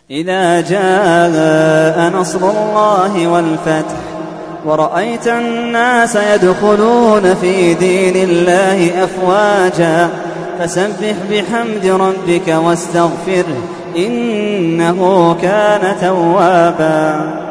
إذا جاء نصر الله والفتح ورأيت الناس يدخلون في دين الله أفواجا فسبح بحمد ربك واستغفره إنه كان توابا.